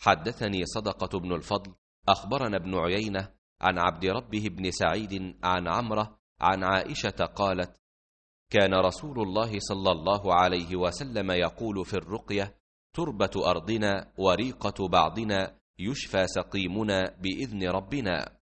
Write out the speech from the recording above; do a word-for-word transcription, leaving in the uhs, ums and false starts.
حدثني صدقة بن الفضل أخبرنا ابن عيينة عن عبد ربه بن سعيد عن عمرة عن عائشة قالت: كان رسول الله صلى الله عليه وسلم يقول في الرقية: تربة أرضنا وريقة بعضنا يشفى سقيمنا بإذن ربنا.